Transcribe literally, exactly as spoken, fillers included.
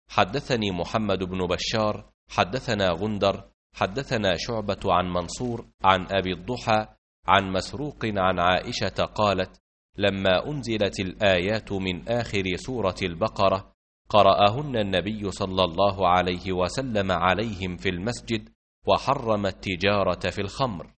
حدثني محمد بن بشار حدثنا غندر حدثنا شعبة عن منصور عن أبي الضحى عن مسروق عن عائشة قالت: لما أنزلت الآيات من آخر سورة البقرة قرأهن النبي صلى الله عليه وسلم عليهم في المسجد وحرم التجارة في الخمر.